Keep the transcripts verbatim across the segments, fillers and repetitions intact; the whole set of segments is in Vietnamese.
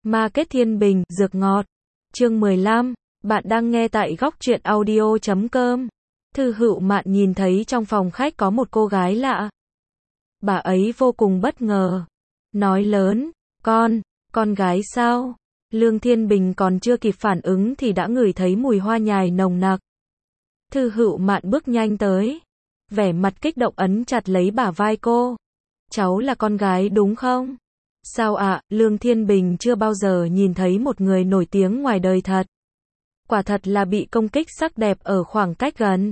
Market Thiên Bình, dược ngọt. Chương mười lăm, bạn đang nghe tại góc truyện audio chấm com. Thư Hựu Mạn nhìn thấy trong phòng khách có một cô gái lạ. Bà ấy vô cùng bất ngờ. Nói lớn, con, con gái sao? Lương Thiên Bình còn chưa kịp phản ứng thì đã ngửi thấy mùi hoa nhài nồng nặc. Thư Hựu Mạn bước nhanh tới. Vẻ mặt kích động ấn chặt lấy bả vai cô. Cháu là con gái đúng không? Sao ạ, à, Lương Thiên Bình chưa bao giờ nhìn thấy một người nổi tiếng ngoài đời thật. Quả thật là bị công kích sắc đẹp ở khoảng cách gần.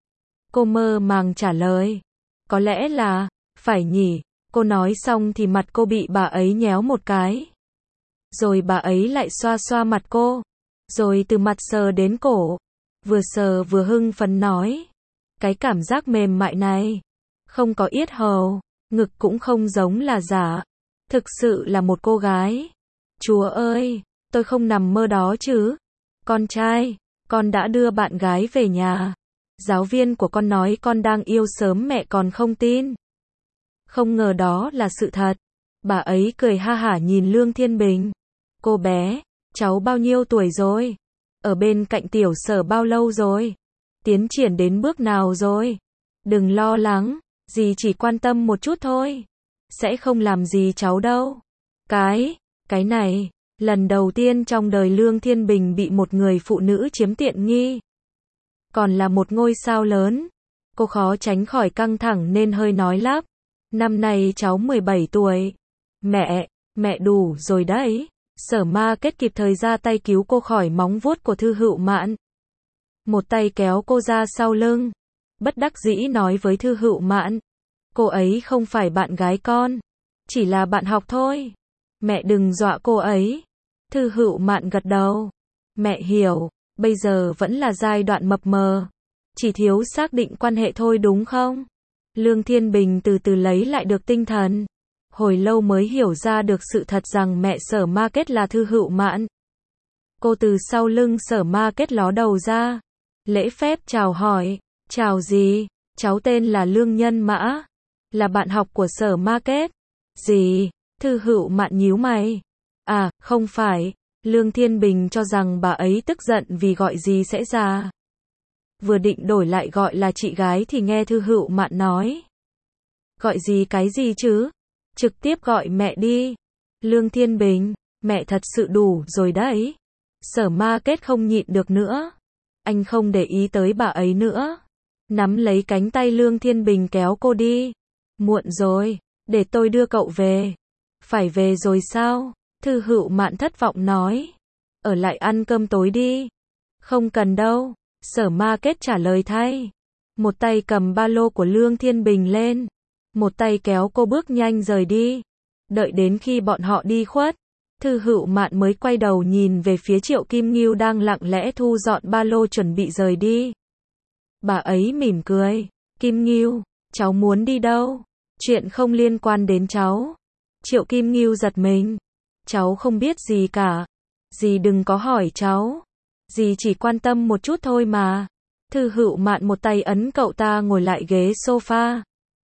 Cô mơ màng trả lời. Có lẽ là, phải nhỉ, cô nói xong thì mặt cô bị bà ấy nhéo một cái. Rồi bà ấy lại xoa xoa mặt cô. Rồi từ mặt sờ đến cổ. Vừa sờ vừa hưng phấn nói. Cái cảm giác mềm mại này. Không có yết hầu, ngực cũng không giống là giả. Thực sự là một cô gái. Chúa ơi, tôi không nằm mơ đó chứ. Con trai, con đã đưa bạn gái về nhà. Giáo viên của con nói con đang yêu sớm mẹ còn không tin. Không ngờ đó là sự thật. Bà ấy cười ha hả nhìn Lương Thiên Bình. Cô bé, cháu bao nhiêu tuổi rồi? Ở bên cạnh tiểu sở bao lâu rồi? Tiến triển đến bước nào rồi? Đừng lo lắng, dì chỉ quan tâm một chút thôi. Sẽ không làm gì cháu đâu. Cái, cái này, lần đầu tiên trong đời Lương Thiên Bình bị một người phụ nữ chiếm tiện nghi. Còn là một ngôi sao lớn. Cô khó tránh khỏi căng thẳng nên hơi nói lắp. Năm nay cháu mười bảy tuổi. Mẹ, mẹ đủ rồi đấy. Sở Market kịp thời ra tay cứu cô khỏi móng vuốt của Thư Hựu Mạn. Một tay kéo cô ra sau lưng. Bất đắc dĩ nói với Thư Hựu Mạn. Cô ấy không phải bạn gái con. Chỉ là bạn học thôi. Mẹ đừng dọa cô ấy. Thư Hựu Mạn gật đầu. Mẹ hiểu, bây giờ vẫn là giai đoạn mập mờ. Chỉ thiếu xác định quan hệ thôi đúng không? Lương Thiên Bình từ từ lấy lại được tinh thần. Hồi lâu mới hiểu ra được sự thật rằng mẹ Sở Market là Thư Hựu Mạn. Cô từ sau lưng Sở Market ló đầu ra. Lễ phép chào hỏi. Chào gì? Cháu tên là Lương Nhân Mã. Là bạn học của Sở Market. Gì? Thư Hựu Mạn nhíu mày. À, không phải. Lương Thiên Bình cho rằng bà ấy tức giận vì gọi gì sẽ ra. Vừa định đổi lại gọi là chị gái thì nghe Thư Hựu Mạn nói. Gọi gì cái gì chứ? Trực tiếp gọi mẹ đi. Lương Thiên Bình, mẹ thật sự đủ rồi đấy. Sở Market không nhịn được nữa. Anh không để ý tới bà ấy nữa. Nắm lấy cánh tay Lương Thiên Bình kéo cô đi. Muộn rồi, để tôi đưa cậu về. Phải về rồi sao? Thư Hựu Mạn thất vọng nói. Ở lại ăn cơm tối đi. Không cần đâu. Sở Market trả lời thay. Một tay cầm ba lô của Lương Thiên Bình lên. Một tay kéo cô bước nhanh rời đi. Đợi đến khi bọn họ đi khuất. Thư Hựu Mạn mới quay đầu nhìn về phía Triệu Kim Ngưu đang lặng lẽ thu dọn ba lô chuẩn bị rời đi. Bà ấy mỉm cười. Kim Ngưu, cháu muốn đi đâu? Chuyện không liên quan đến cháu. Triệu Kim Ngưu giật mình. Cháu không biết gì cả. Dì đừng có hỏi cháu. Dì chỉ quan tâm một chút thôi mà. Thư Hựu Mạn một tay ấn cậu ta ngồi lại ghế sofa.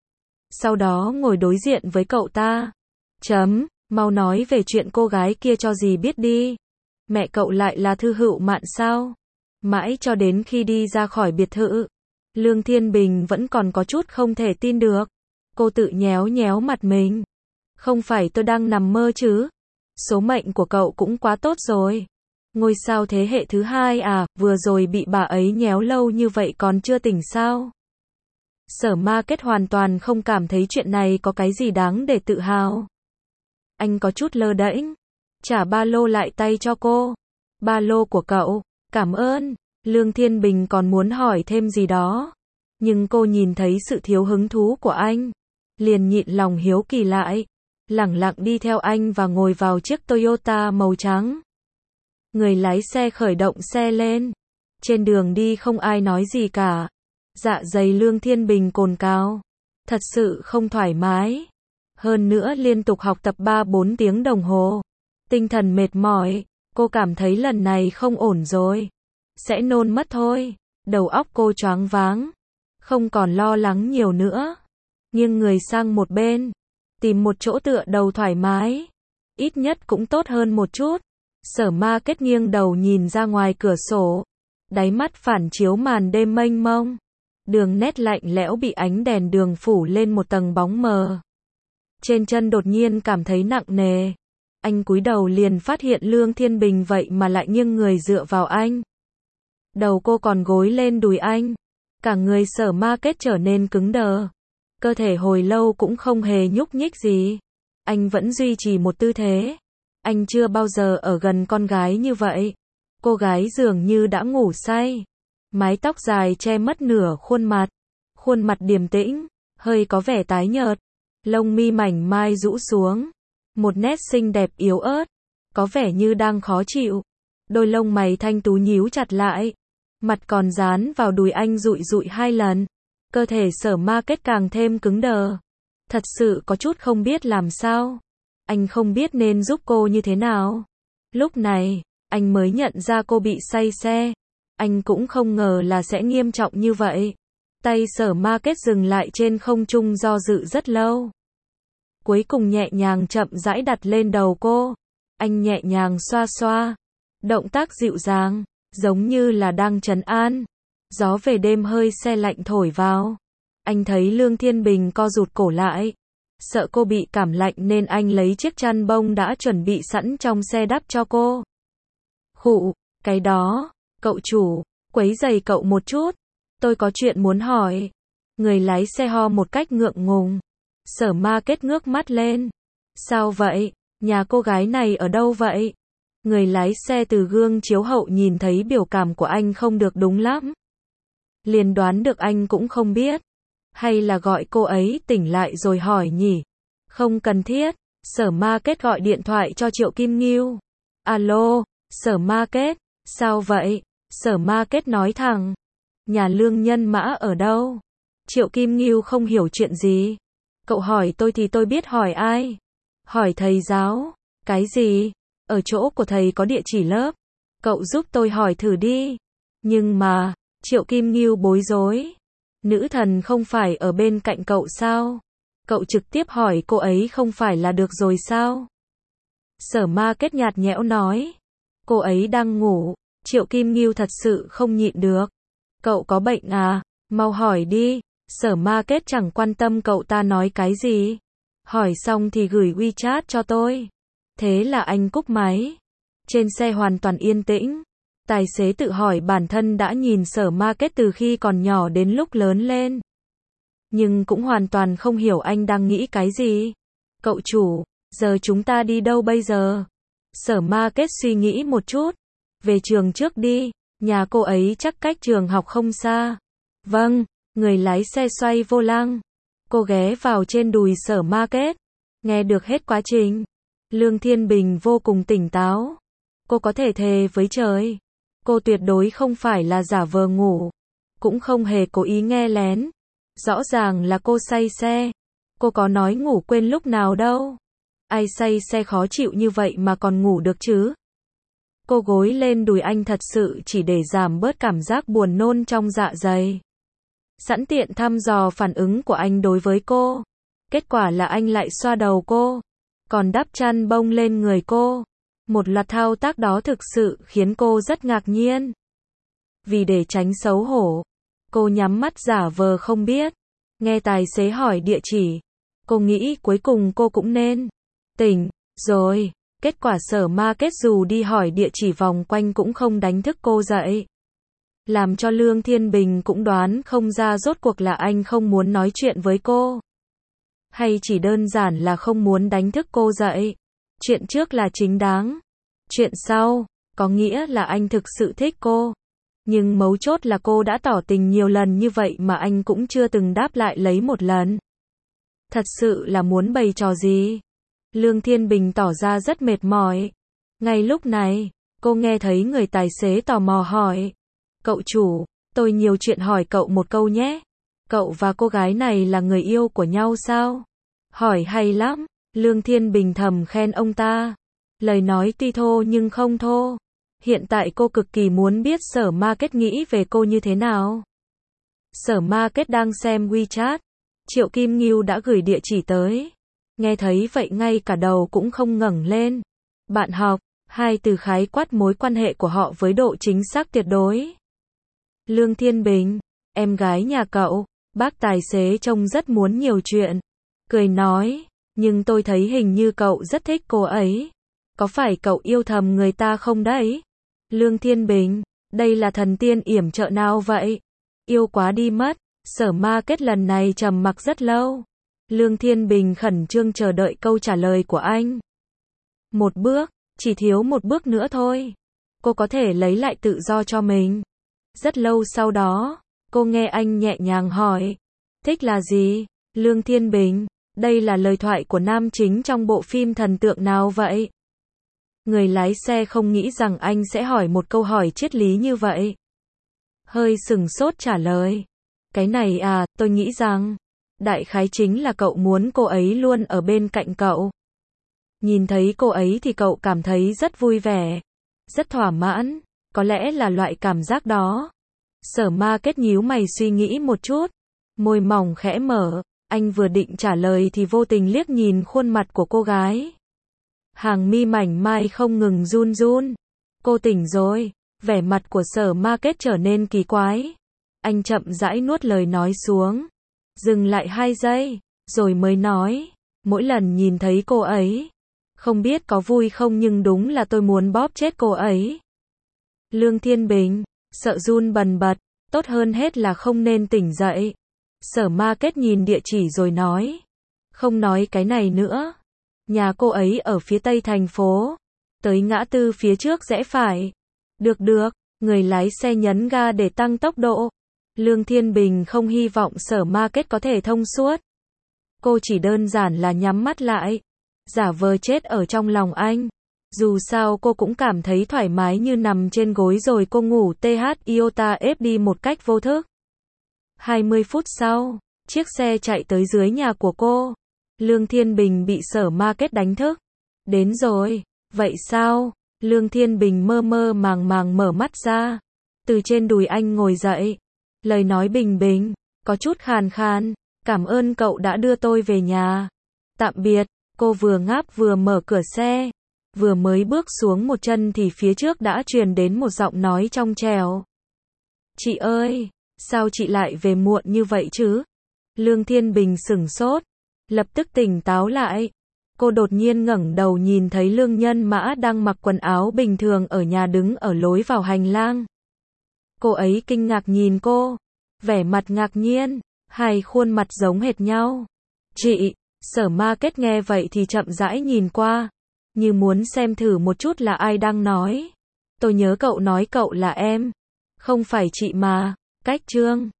Sau đó ngồi đối diện với cậu ta. Chấm, mau nói về chuyện cô gái kia cho dì biết đi. Mẹ cậu lại là Thư Hựu Mạn sao? Mãi cho đến khi đi ra khỏi biệt thự. Lương Thiên Bình vẫn còn có chút không thể tin được. Cô tự nhéo nhéo mặt mình. Không phải tôi đang nằm mơ chứ? Số mệnh của cậu cũng quá tốt rồi. Ngôi sao thế hệ thứ hai à, vừa rồi bị bà ấy nhéo lâu như vậy còn chưa tỉnh sao? Sở Market hoàn toàn không cảm thấy chuyện này có cái gì đáng để tự hào. Anh có chút lơ đễnh. Trả ba lô lại tay cho cô. Ba lô của cậu, cảm ơn. Lương Thiên Bình còn muốn hỏi thêm gì đó. Nhưng cô nhìn thấy sự thiếu hứng thú của anh. Liền nhịn lòng hiếu kỳ lại. Lẳng lặng đi theo anh và ngồi vào chiếc Toyota màu trắng. Người lái xe khởi động xe lên. Trên đường đi không ai nói gì cả. Dạ dày Lương Thiên Bình cồn cào. Thật sự không thoải mái. Hơn nữa liên tục học tập ba bốn tiếng đồng hồ. Tinh thần mệt mỏi. Cô cảm thấy lần này không ổn rồi. Sẽ nôn mất thôi. Đầu óc cô choáng váng. Không còn lo lắng nhiều nữa. Nghiêng người sang một bên. Tìm một chỗ tựa đầu thoải mái. ít nhất cũng tốt hơn một chút. Sở Market nghiêng đầu nhìn ra ngoài cửa sổ. Đáy mắt phản chiếu màn đêm mênh mông. Đường nét lạnh lẽo bị ánh đèn đường phủ lên một tầng bóng mờ. Trên chân đột nhiên cảm thấy nặng nề. Anh cúi đầu liền phát hiện Lương Thiên Bình vậy mà lại nghiêng người dựa vào anh. Đầu cô còn gối lên đùi anh. Cả người Sở Market trở nên cứng đờ. Cơ thể hồi lâu cũng không hề nhúc nhích gì. Anh vẫn duy trì một tư thế. Anh chưa bao giờ ở gần con gái như vậy. Cô gái dường như đã ngủ say. Mái tóc dài che mất nửa khuôn mặt. Khuôn mặt điềm tĩnh, hơi có vẻ tái nhợt. Lông mi mảnh mai rũ xuống. Một nét xinh đẹp yếu ớt. Có vẻ như đang khó chịu. Đôi lông mày thanh tú nhíu chặt lại. Mặt còn dán vào đùi anh dụi dụi hai lần. Cơ thể Sở Market càng thêm cứng đờ. Thật sự có chút không biết làm sao. Anh không biết nên giúp cô như thế nào. Lúc này, anh mới nhận ra cô bị say xe. Anh cũng không ngờ là sẽ nghiêm trọng như vậy. Tay Sở Market dừng lại trên không trung do dự rất lâu. Cuối cùng nhẹ nhàng chậm rãi đặt lên đầu cô. Anh nhẹ nhàng xoa xoa. Động tác dịu dàng, giống như là đang trấn an. Gió về đêm hơi se lạnh thổi vào. Anh thấy Lương Thiên Bình co rụt cổ lại. Sợ cô bị cảm lạnh nên anh lấy chiếc chăn bông đã chuẩn bị sẵn trong xe đắp cho cô. Khụ, cái đó, cậu chủ, quấy rầy cậu một chút. Tôi có chuyện muốn hỏi. Người lái xe ho một cách ngượng ngùng. Sở Market ngước mắt lên. Sao vậy? Nhà cô gái này ở đâu vậy? Người lái xe từ gương chiếu hậu nhìn thấy biểu cảm của anh không được đúng lắm. Liền đoán được anh cũng không biết. Hay là gọi cô ấy tỉnh lại rồi hỏi nhỉ? Không cần thiết. Sở Market gọi điện thoại cho Triệu Kim Ngưu. Alo, Sở Market, sao vậy? Sở Market nói thẳng. Nhà Lương Nhân Mã ở đâu? Triệu Kim Ngưu không hiểu chuyện gì. Cậu hỏi tôi thì tôi biết hỏi ai? Hỏi thầy giáo. Cái gì? Ở chỗ của thầy có địa chỉ lớp. Cậu giúp tôi hỏi thử đi. Nhưng mà, Triệu Kim Ngưu bối rối. Nữ thần không phải ở bên cạnh cậu sao? Cậu trực tiếp hỏi cô ấy không phải là được rồi sao? Sở Market nhạt nhẽo nói. Cô ấy đang ngủ. Triệu Kim Ngưu thật sự không nhịn được. Cậu có bệnh à? Mau hỏi đi. Sở Market chẳng quan tâm cậu ta nói cái gì. Hỏi xong thì gửi WeChat cho tôi. Thế là anh cúp máy. Trên xe hoàn toàn yên tĩnh. Tài xế tự hỏi bản thân đã nhìn Sở Market từ khi còn nhỏ đến lúc lớn lên. Nhưng cũng hoàn toàn không hiểu anh đang nghĩ cái gì. Cậu chủ, giờ chúng ta đi đâu bây giờ? Sở Market suy nghĩ một chút. Về trường trước đi, nhà cô ấy chắc cách trường học không xa. Vâng, người lái xe xoay vô lăng. Cô ghé vào trên đùi Sở Market. Nghe được hết quá trình. Lương Thiên Bình vô cùng tỉnh táo. Cô có thể thề với trời. Cô tuyệt đối không phải là giả vờ ngủ. Cũng không hề cố ý nghe lén. Rõ ràng là cô say xe. Cô có nói ngủ quên lúc nào đâu. Ai say xe khó chịu như vậy mà còn ngủ được chứ? Cô gối lên đùi anh thật sự chỉ để giảm bớt cảm giác buồn nôn trong dạ dày. Sẵn tiện thăm dò phản ứng của anh đối với cô. Kết quả là anh lại xoa đầu cô. Còn đắp chăn bông lên người cô. Một loạt thao tác đó thực sự khiến cô rất ngạc nhiên. Vì để tránh xấu hổ, cô nhắm mắt giả vờ không biết. Nghe tài xế hỏi địa chỉ. Cô nghĩ cuối cùng cô cũng nên tỉnh rồi. Kết quả Sở Market dù đi hỏi địa chỉ vòng quanh cũng không đánh thức cô dậy. Làm cho Lương Thiên Bình cũng đoán không ra rốt cuộc là anh không muốn nói chuyện với cô. Hay chỉ đơn giản là không muốn đánh thức cô dậy. Chuyện trước là chính đáng. Chuyện sau, có nghĩa là anh thực sự thích cô. Nhưng mấu chốt là cô đã tỏ tình nhiều lần như vậy mà anh cũng chưa từng đáp lại lấy một lần. Thật sự là muốn bày trò gì? Lương Thiên Bình tỏ ra rất mệt mỏi. Ngay lúc này, cô nghe thấy người tài xế tò mò hỏi. Cậu chủ, tôi nhiều chuyện hỏi cậu một câu nhé. Cậu và cô gái này là người yêu của nhau sao? Hỏi hay lắm. Lương Thiên Bình thầm khen ông ta. Lời nói tuy thô nhưng không thô. Hiện tại cô cực kỳ muốn biết Sở Market nghĩ về cô như thế nào. Sở Market đang xem WeChat. Triệu Kim Ngưu đã gửi địa chỉ tới. Nghe thấy vậy ngay cả đầu cũng không ngẩng lên. Bạn học, hai từ khái quát mối quan hệ của họ với độ chính xác tuyệt đối. Lương Thiên Bình, em gái nhà cậu, bác tài xế trông rất muốn nhiều chuyện. Cười nói, nhưng tôi thấy hình như cậu rất thích cô ấy. Có phải cậu yêu thầm người ta không đấy? Lương Thiên Bình, đây là thần tiên yểm trợ nào vậy? Yêu quá đi mất. Sở Market lần này trầm mặc rất lâu. Lương Thiên Bình khẩn trương chờ đợi câu trả lời của anh. Một bước, chỉ thiếu một bước nữa thôi. Cô có thể lấy lại tự do cho mình. Rất lâu sau đó, cô nghe anh nhẹ nhàng hỏi. Thích là gì? Lương Thiên Bình, đây là lời thoại của nam chính trong bộ phim thần tượng nào vậy? Người lái xe không nghĩ rằng anh sẽ hỏi một câu hỏi triết lý như vậy. Hơi sừng sốt trả lời. Cái này à, tôi nghĩ rằng, đại khái chính là cậu muốn cô ấy luôn ở bên cạnh cậu. Nhìn thấy cô ấy thì cậu cảm thấy rất vui vẻ, rất thỏa mãn, có lẽ là loại cảm giác đó. Sở Market nhíu mày suy nghĩ một chút, môi mỏng khẽ mở, anh vừa định trả lời thì vô tình liếc nhìn khuôn mặt của cô gái. Hàng mi mảnh mai không ngừng run run. Cô tỉnh rồi, vẻ mặt của Sở Market trở nên kỳ quái. Anh chậm rãi nuốt lời nói xuống, dừng lại hai giây, rồi mới nói, mỗi lần nhìn thấy cô ấy, không biết có vui không nhưng đúng là tôi muốn bóp chết cô ấy. Lương Thiên Bình, sợ run bần bật, tốt hơn hết là không nên tỉnh dậy. Sở Market nhìn địa chỉ rồi nói, không nói cái này nữa. Nhà cô ấy ở phía tây thành phố, tới ngã tư phía trước rẽ phải. Được được, người lái xe nhấn ga để tăng tốc độ. Lương Thiên Bình không hy vọng Sở Market có thể thông suốt. Cô chỉ đơn giản là nhắm mắt lại, giả vờ chết ở trong lòng anh. Dù sao cô cũng cảm thấy thoải mái như nằm trên gối rồi cô ngủ tH iota ép đi một cách vô thức. hai mươi phút sau, chiếc xe chạy tới dưới nhà của cô. Lương Thiên Bình bị Sở Market đánh thức. Đến rồi, vậy sao? Lương Thiên Bình mơ mơ màng màng mở mắt ra. Từ trên đùi anh ngồi dậy. Lời nói bình bình, có chút khàn khàn. Cảm ơn cậu đã đưa tôi về nhà. Tạm biệt, cô vừa ngáp vừa mở cửa xe. Vừa mới bước xuống một chân thì phía trước đã truyền đến một giọng nói trong trẻo. Chị ơi, sao chị lại về muộn như vậy chứ? Lương Thiên Bình sửng sốt, lập tức tỉnh táo lại. Cô đột nhiên ngẩng đầu nhìn thấy Lương Nhân Mã đang mặc quần áo bình thường ở nhà đứng ở lối vào hành lang. Cô ấy kinh ngạc nhìn cô, vẻ mặt ngạc nhiên, hai khuôn mặt giống hệt nhau. Chị, Sở Market nghe vậy thì chậm rãi nhìn qua, như muốn xem thử một chút là ai đang nói. Tôi nhớ cậu nói cậu là em, không phải chị mà. Cách chương